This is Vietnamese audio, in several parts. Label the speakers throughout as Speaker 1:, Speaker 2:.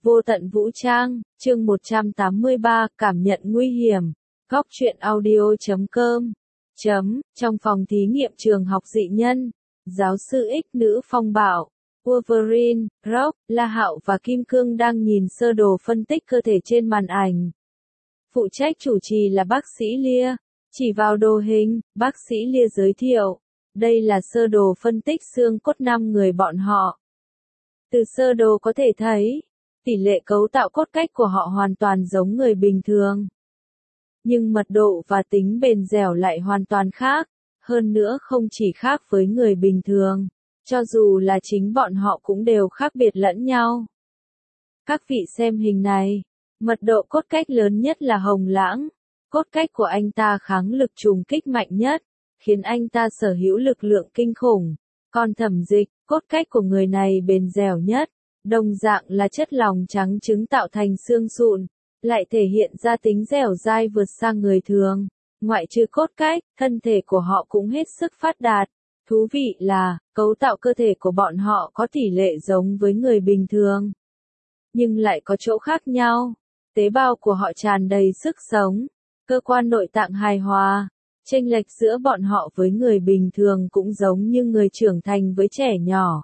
Speaker 1: Vô tận vũ trang, chương 183, cảm nhận nguy hiểm. Góc truyện audio.com. Trong phòng thí nghiệm trường học dị nhân, giáo sư X nữ phong bảo, Wolverine, Rock, La Hạo và Kim Cương đang nhìn sơ đồ phân tích cơ thể trên màn ảnh. Phụ trách chủ trì là bác sĩ Lia. Chỉ vào đồ hình, bác sĩ Lia giới thiệu. Đây là sơ đồ phân tích xương cốt 5 người bọn họ. Từ sơ đồ có thể thấy, tỷ lệ cấu tạo cốt cách của họ hoàn toàn giống người bình thường. Nhưng mật độ và tính bền dẻo lại hoàn toàn khác, hơn nữa không chỉ khác với người bình thường, cho dù là chính bọn họ cũng đều khác biệt lẫn nhau. Các vị xem hình này, mật độ cốt cách lớn nhất là Hồng Lãng, cốt cách của anh ta kháng lực trùng kích mạnh nhất, khiến anh ta sở hữu lực lượng kinh khủng, còn Thẩm Dịch, cốt cách của người này bền dẻo nhất. Đồng dạng là chất lòng trắng trứng tạo thành xương sụn, lại thể hiện ra tính dẻo dai vượt xa người thường. Ngoại trừ cốt cách, thân thể của họ cũng hết sức phát đạt. Thú vị là, cấu tạo cơ thể của bọn họ có tỷ lệ giống với người bình thường, nhưng lại có chỗ khác nhau. Tế bào của họ tràn đầy sức sống, cơ quan nội tạng hài hòa. Chênh lệch giữa bọn họ với người bình thường cũng giống như người trưởng thành với trẻ nhỏ.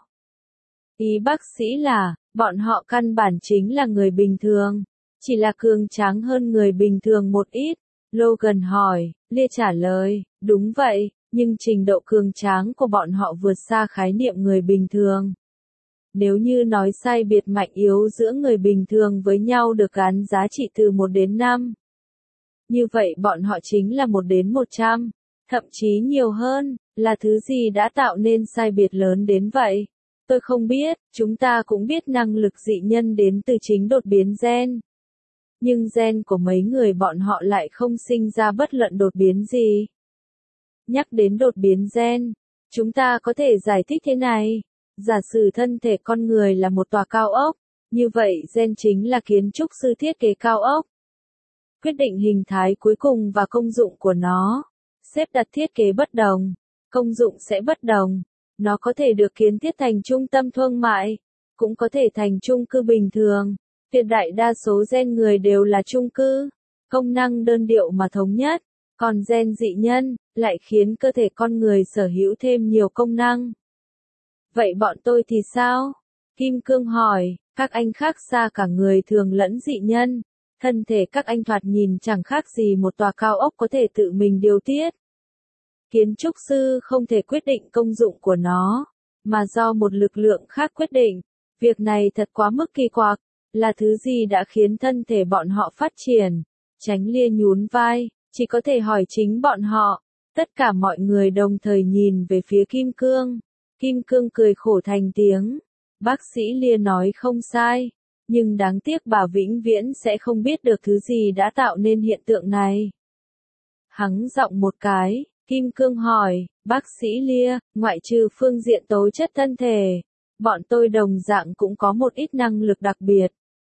Speaker 1: Ý bác sĩ là, bọn họ căn bản chính là người bình thường, chỉ là cường tráng hơn người bình thường một ít. Logan hỏi, Lia trả lời, đúng vậy, nhưng trình độ cường tráng của bọn họ vượt xa khái niệm người bình thường. Nếu như nói sai biệt mạnh yếu giữa người bình thường với nhau được gắn giá trị từ 1 đến 5. Như vậy bọn họ chính là 1 đến 100, thậm chí nhiều hơn, là thứ gì đã tạo nên sai biệt lớn đến vậy? Tôi không biết, chúng ta cũng biết năng lực dị nhân đến từ chính đột biến gen. Nhưng gen của mấy người bọn họ lại không sinh ra bất luận đột biến gì. Nhắc đến đột biến gen, chúng ta có thể giải thích thế này. Giả sử thân thể con người là một tòa cao ốc, như vậy gen chính là kiến trúc sư thiết kế cao ốc. Quyết định hình thái cuối cùng và công dụng của nó. Xếp đặt thiết kế bất đồng, công dụng sẽ bất đồng. Nó có thể được kiến thiết thành trung tâm thương mại, cũng có thể thành chung cư bình thường. Tuyệt đại đa số gen người đều là chung cư, công năng đơn điệu mà thống nhất, còn gen dị nhân lại khiến cơ thể con người sở hữu thêm nhiều công năng. Vậy bọn tôi thì sao? Kim Cương hỏi, các anh khác xa cả người thường lẫn dị nhân, thân thể các anh thoạt nhìn chẳng khác gì một tòa cao ốc có thể tự mình điều tiết. Kiến trúc sư không thể quyết định công dụng của nó, mà do một lực lượng khác quyết định. Việc này thật quá mức kỳ quặc, là thứ gì đã khiến thân thể bọn họ phát triển? Tránh Lia nhún vai, chỉ có thể hỏi chính bọn họ. Tất cả mọi người đồng thời nhìn về phía Kim Cương. Kim Cương cười khổ thành tiếng. Bác sĩ Lia nói không sai, nhưng đáng tiếc bà vĩnh viễn sẽ không biết được thứ gì đã tạo nên hiện tượng này. Hắng giọng một cái. Kim Cương hỏi, bác sĩ Lia, ngoại trừ phương diện tố chất thân thể, bọn tôi đồng dạng cũng có một ít năng lực đặc biệt.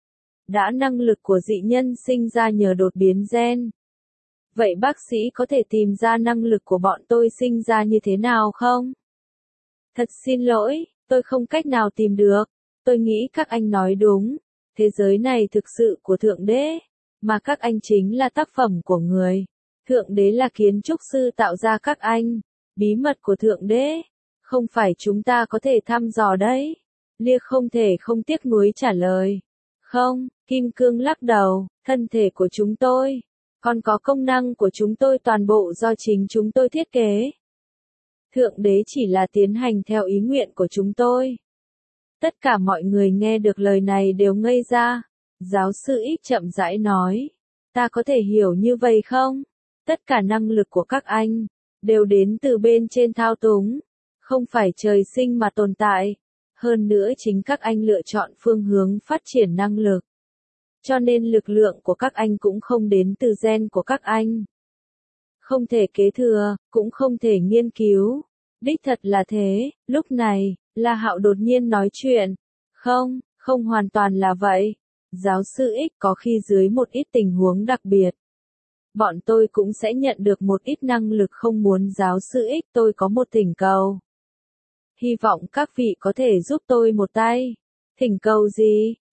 Speaker 1: Đã năng lực của dị nhân sinh ra nhờ đột biến gen. Vậy bác sĩ có thể tìm ra năng lực của bọn tôi sinh ra như thế nào không? Thật xin lỗi, tôi không cách nào tìm được. Tôi nghĩ các anh nói đúng. Thế giới này thực sự của Thượng Đế, mà các anh chính là tác phẩm của người. Thượng Đế là kiến trúc sư tạo ra các anh. Bí mật của Thượng Đế, không phải chúng ta có thể thăm dò đấy. Lia không thể không tiếc nuối trả lời. Không, Kim Cương lắc đầu, thân thể của chúng tôi, còn có công năng của chúng tôi toàn bộ do chính chúng tôi thiết kế. Thượng Đế chỉ là tiến hành theo ý nguyện của chúng tôi. Tất cả mọi người nghe được lời này đều ngây ra. Giáo sư X chậm rãi nói, ta có thể hiểu như vậy không? Tất cả năng lực của các anh đều đến từ bên trên thao túng, không phải trời sinh mà tồn tại. Hơn nữa chính các anh lựa chọn phương hướng phát triển năng lực. Cho nên lực lượng của các anh cũng không đến từ gen của các anh. Không thể kế thừa, cũng không thể nghiên cứu. Đích thật là thế. Lúc này, La Hạo đột nhiên nói chuyện. Không, không hoàn toàn là vậy. Giáo sư X có khi dưới một ít tình huống đặc biệt, bọn tôi cũng sẽ nhận được một ít năng lực không muốn. Giáo sư X, tôi có một thỉnh cầu. Hy vọng các vị có thể giúp tôi một tay. Thỉnh cầu gì?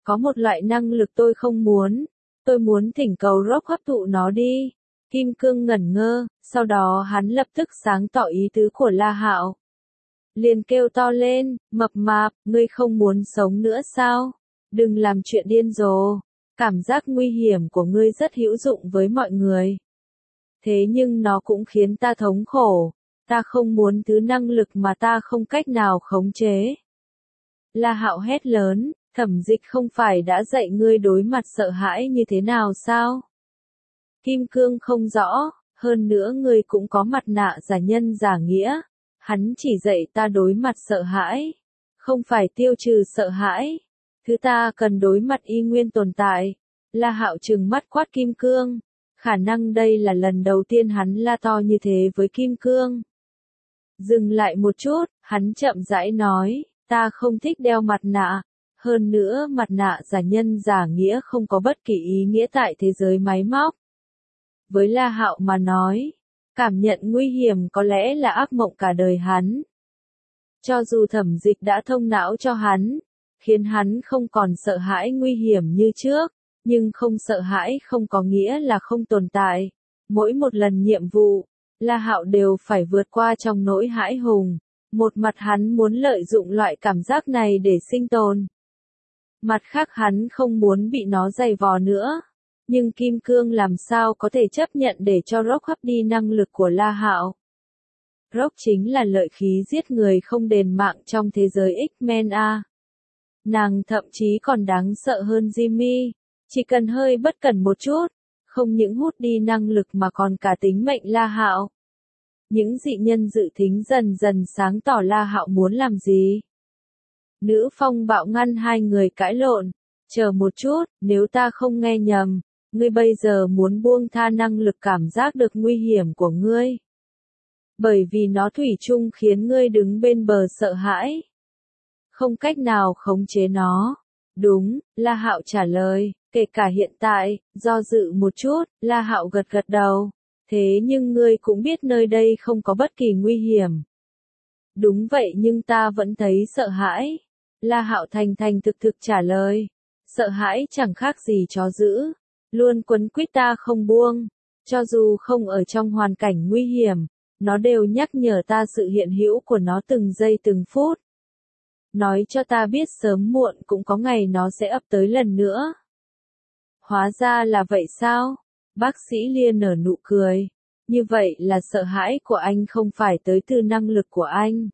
Speaker 1: Có một loại năng lực tôi không muốn. Tôi muốn thỉnh cầu Rock hấp thụ nó đi. Kim Cương ngẩn ngơ, sau đó hắn lập tức sáng tỏ ý tứ của La Hạo. Liền kêu to lên, mập mạp, ngươi không muốn sống nữa sao? Đừng làm chuyện điên rồ. Cảm giác nguy hiểm của ngươi rất hữu dụng với mọi người. Thế nhưng nó cũng khiến ta thống khổ. Ta không muốn thứ năng lực mà ta không cách nào khống chế. La Hạo hét lớn, Thẩm Dịch không phải đã dạy ngươi đối mặt sợ hãi như thế nào sao? Kim Cương không rõ, hơn nữa ngươi cũng có mặt nạ giả nhân giả nghĩa. Hắn chỉ dạy ta đối mặt sợ hãi, không phải tiêu trừ sợ hãi. Thứ ta cần đối mặt y nguyên tồn tại. La Hạo trừng mắt quát Kim Cương. Khả năng đây là lần đầu tiên hắn la to như thế với Kim Cương. Dừng lại một chút, hắn chậm rãi nói, ta không thích đeo mặt nạ. Hơn nữa mặt nạ giả nhân giả nghĩa không có bất kỳ ý nghĩa tại thế giới máy móc. Với La Hạo mà nói, cảm nhận nguy hiểm có lẽ là ác mộng cả đời hắn. Cho dù Thẩm Dịch đã thông não cho hắn, khiến hắn không còn sợ hãi nguy hiểm như trước, nhưng không sợ hãi không có nghĩa là không tồn tại. Mỗi một lần nhiệm vụ, La Hạo đều phải vượt qua trong nỗi hãi hùng. Một mặt hắn muốn lợi dụng loại cảm giác này để sinh tồn. Mặt khác hắn không muốn bị nó giày vò nữa. Nhưng Kim Cương làm sao có thể chấp nhận để cho Rock hấp đi năng lực của La Hạo. Rock chính là lợi khí giết người không đền mạng trong thế giới X-Men A. Nàng thậm chí còn đáng sợ hơn Jimmy. Chỉ cần hơi bất cẩn một chút, không những hút đi năng lực mà còn cả tính mệnh La Hạo. Những dị nhân dự thính dần dần sáng tỏ La Hạo muốn làm gì. Nữ phong bạo ngăn hai người cãi lộn. Chờ một chút, nếu ta không nghe nhầm, ngươi bây giờ muốn buông tha năng lực cảm giác được nguy hiểm của ngươi. Bởi vì nó thủy chung khiến ngươi đứng bên bờ sợ hãi. Không cách nào khống chế nó. Đúng, La Hạo trả lời, kể cả hiện tại, do dự một chút, La Hạo gật gật đầu. Thế nhưng ngươi cũng biết nơi đây không có bất kỳ nguy hiểm. Đúng vậy nhưng ta vẫn thấy sợ hãi. La Hạo thành thành thực thực trả lời. Sợ hãi chẳng khác gì chó dữ. Luôn quấn quýt ta không buông. Cho dù không ở trong hoàn cảnh nguy hiểm, nó đều nhắc nhở ta sự hiện hữu của nó từng giây từng phút. Nói cho ta biết sớm muộn cũng có ngày nó sẽ ập tới lần nữa. Hóa ra là vậy sao? Bác sĩ Lia nở nụ cười. Như vậy là sợ hãi của anh không phải tới từ năng lực của anh,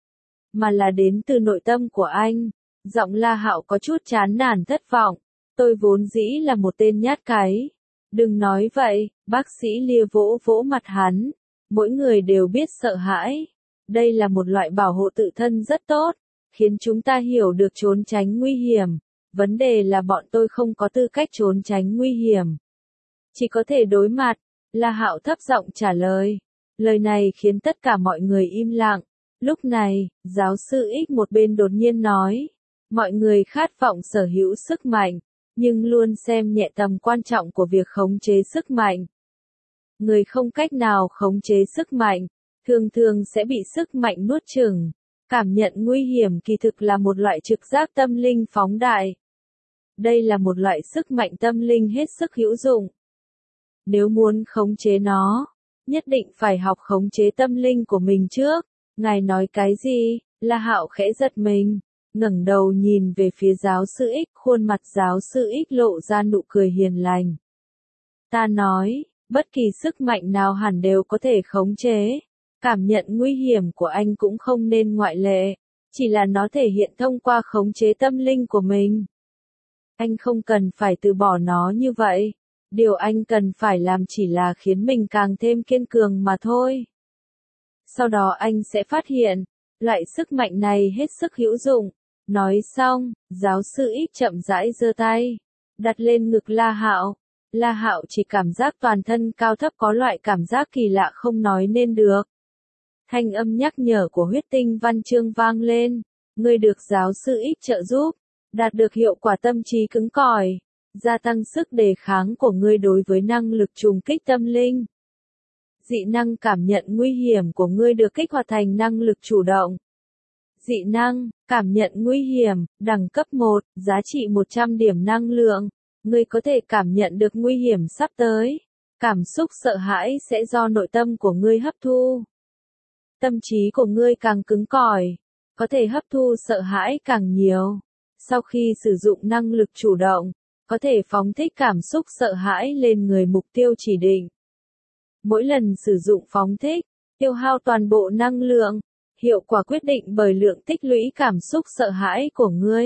Speaker 1: mà là đến từ nội tâm của anh. Giọng La Hạo có chút chán nản thất vọng. Tôi vốn dĩ là một tên nhát cái. Đừng nói vậy, bác sĩ Lia vỗ vỗ mặt hắn. Mỗi người đều biết sợ hãi. Đây là một loại bảo hộ tự thân rất tốt, khiến chúng ta hiểu được trốn tránh nguy hiểm. Vấn đề là bọn tôi không có tư cách trốn tránh nguy hiểm. Chỉ có thể đối mặt. La Hạo thấp giọng trả lời. Lời này khiến tất cả mọi người im lặng. Lúc này, giáo sư X một bên đột nhiên nói. Mọi người khát vọng sở hữu sức mạnh, nhưng luôn xem nhẹ tầm quan trọng của việc khống chế sức mạnh. Người không cách nào khống chế sức mạnh, thường thường sẽ bị sức mạnh nuốt chửng. Cảm nhận nguy hiểm kỳ thực là một loại trực giác tâm linh phóng đại. Đây là một loại sức mạnh tâm linh hết sức hữu dụng. Nếu muốn khống chế nó, nhất định phải học khống chế tâm linh của mình trước. Ngài nói cái gì? La Hạo khẽ giật mình, ngẩng đầu nhìn về phía giáo sư X, khuôn mặt giáo sư X lộ ra nụ cười hiền lành. Ta nói, bất kỳ sức mạnh nào hẳn đều có thể khống chế. Cảm nhận nguy hiểm của anh cũng không nên ngoại lệ, chỉ là nó thể hiện thông qua khống chế tâm linh của mình. Anh không cần phải từ bỏ nó như vậy. Điều anh cần phải làm chỉ là khiến mình càng thêm kiên cường mà thôi. Sau đó anh sẽ phát hiện, loại sức mạnh này hết sức hữu dụng. Nói xong, giáo sư X chậm rãi giơ tay, đặt lên ngực La Hạo. La Hạo chỉ cảm giác toàn thân cao thấp có loại cảm giác kỳ lạ không nói nên được. Thanh âm nhắc nhở của huyết tinh văn chương vang lên. Ngươi được giáo sư X trợ giúp, đạt được hiệu quả tâm trí cứng cỏi, gia tăng sức đề kháng của ngươi đối với năng lực trùng kích tâm linh. Dị năng cảm nhận nguy hiểm của ngươi được kích hoạt thành năng lực chủ động. Dị năng, cảm nhận nguy hiểm, đẳng cấp 1, giá trị 100 điểm năng lượng. Ngươi có thể cảm nhận được nguy hiểm sắp tới. Cảm xúc sợ hãi sẽ do nội tâm của ngươi hấp thu. Tâm trí của ngươi càng cứng cỏi, có thể hấp thu sợ hãi càng nhiều. Sau khi sử dụng năng lực chủ động, có thể phóng thích cảm xúc sợ hãi lên người mục tiêu chỉ định. Mỗi lần sử dụng phóng thích, tiêu hao toàn bộ năng lượng, hiệu quả quyết định bởi lượng tích lũy cảm xúc sợ hãi của ngươi.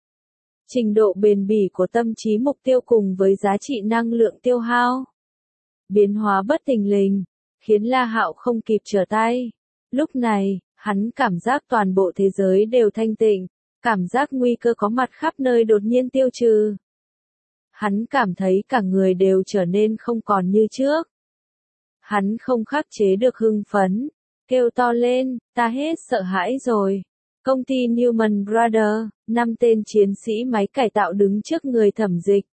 Speaker 1: Trình độ bền bỉ của tâm trí mục tiêu cùng với giá trị năng lượng tiêu hao. Biến hóa bất thình lình, khiến La Hạo không kịp trở tay. Lúc này, hắn cảm giác toàn bộ thế giới đều thanh tịnh, cảm giác nguy cơ có mặt khắp nơi đột nhiên tiêu trừ. Hắn cảm thấy cả người đều trở nên không còn như trước. Hắn không khắc chế được hưng phấn, kêu to lên, ta hết sợ hãi rồi. Công ty Newman Brothers, 5 tên chiến sĩ máy cải tạo đứng trước người Thẩm Dịch.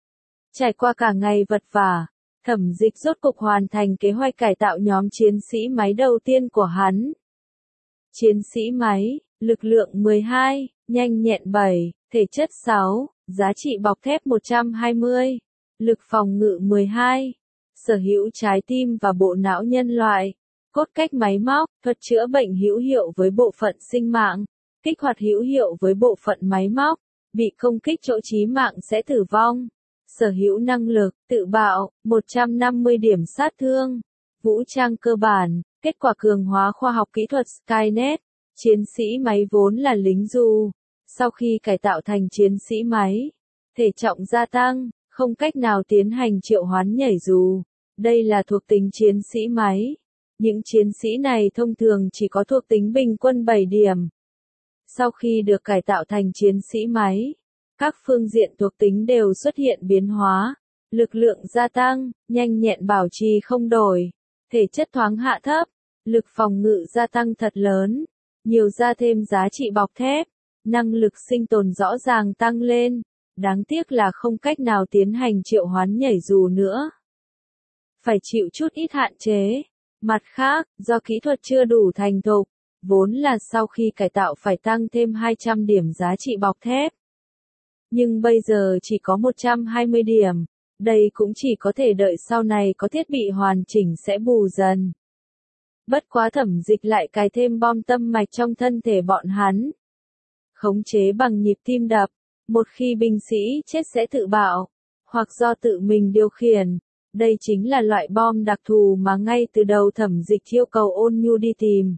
Speaker 1: Trải qua cả ngày vật vả, Thẩm Dịch rốt cục hoàn thành kế hoạch cải tạo nhóm chiến sĩ máy đầu tiên của hắn. Chiến sĩ máy, lực lượng 12, nhanh nhẹn 7, thể chất 6, giá trị bọc thép 120, lực phòng ngự 12, sở hữu trái tim và bộ não nhân loại, cốt cách máy móc, thuật chữa bệnh hữu hiệu với bộ phận sinh mạng, kích hoạt hữu hiệu với bộ phận máy móc, bị công kích chỗ chí mạng sẽ tử vong. Sở hữu năng lực, tự bạo, 150 điểm sát thương, vũ trang cơ bản, kết quả cường hóa khoa học kỹ thuật Skynet, chiến sĩ máy vốn là lính dù, sau khi cải tạo thành chiến sĩ máy, thể trọng gia tăng, không cách nào tiến hành triệu hoán nhảy dù. Đây là thuộc tính chiến sĩ máy. Những chiến sĩ này thông thường chỉ có thuộc tính bình quân 7 điểm. Sau khi được cải tạo thành chiến sĩ máy, các phương diện thuộc tính đều xuất hiện biến hóa, lực lượng gia tăng, nhanh nhẹn bảo trì không đổi, thể chất thoáng hạ thấp, lực phòng ngự gia tăng thật lớn, nhiều ra thêm giá trị bọc thép, năng lực sinh tồn rõ ràng tăng lên, đáng tiếc là không cách nào tiến hành triệu hoán nhảy dù nữa. Phải chịu chút ít hạn chế. Mặt khác, do kỹ thuật chưa đủ thành thục, vốn là sau khi cải tạo phải tăng thêm 200 điểm giá trị bọc thép. Nhưng bây giờ chỉ có 120 điểm, đây cũng chỉ có thể đợi sau này có thiết bị hoàn chỉnh sẽ bù dần. Bất quá Thẩm Dịch lại cài thêm bom tâm mạch trong thân thể bọn hắn. Khống chế bằng nhịp tim đập, một khi binh sĩ chết sẽ tự bạo, hoặc do tự mình điều khiển. Đây chính là loại bom đặc thù mà ngay từ đầu Thẩm Dịch yêu cầu Ôn Nhu đi tìm.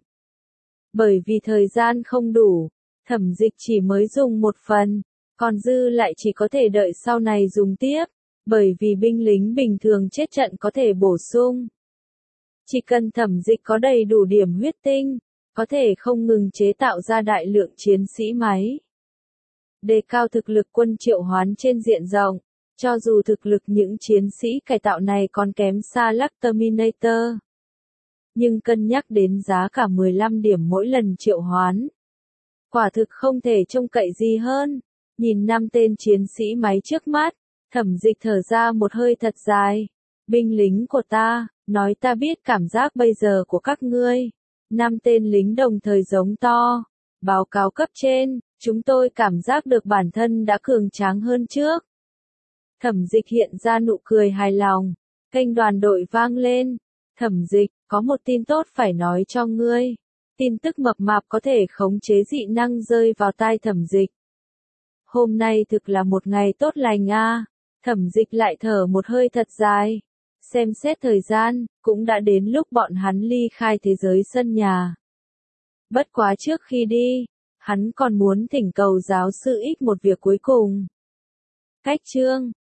Speaker 1: Bởi vì thời gian không đủ, Thẩm Dịch chỉ mới dùng một phần, còn dư lại chỉ có thể đợi sau này dùng tiếp, bởi vì binh lính bình thường chết trận có thể bổ sung. Chỉ cần Thẩm Dịch có đầy đủ điểm huyết tinh, có thể không ngừng chế tạo ra đại lượng chiến sĩ máy. Đề cao thực lực quân triệu hoán trên diện rộng. Cho dù thực lực những chiến sĩ cải tạo này còn kém xa Lux Terminator. Nhưng cân nhắc đến giá cả 15 điểm mỗi lần triệu hoán. Quả thực không thể trông cậy gì hơn. Nhìn 5 tên chiến sĩ máy trước mắt, Thẩm Dịch thở ra một hơi thật dài. Binh lính của ta, nói ta biết cảm giác bây giờ của các ngươi. 5 tên lính đồng thời giống to. Báo cáo cấp trên, chúng tôi cảm giác được bản thân đã cường tráng hơn trước. Thẩm Dịch hiện ra nụ cười hài lòng, kênh đoàn đội vang lên. Thẩm Dịch, có một tin tốt phải nói cho ngươi. Tin tức mập mạp có thể khống chế dị năng rơi vào tai Thẩm Dịch. Hôm nay thực là một ngày tốt lành a. Thẩm Dịch lại thở một hơi thật dài. Xem xét thời gian, cũng đã đến lúc bọn hắn ly khai thế giới sân nhà. Bất quá trước khi đi, hắn còn muốn thỉnh cầu giáo sư X một việc cuối cùng. Cách chương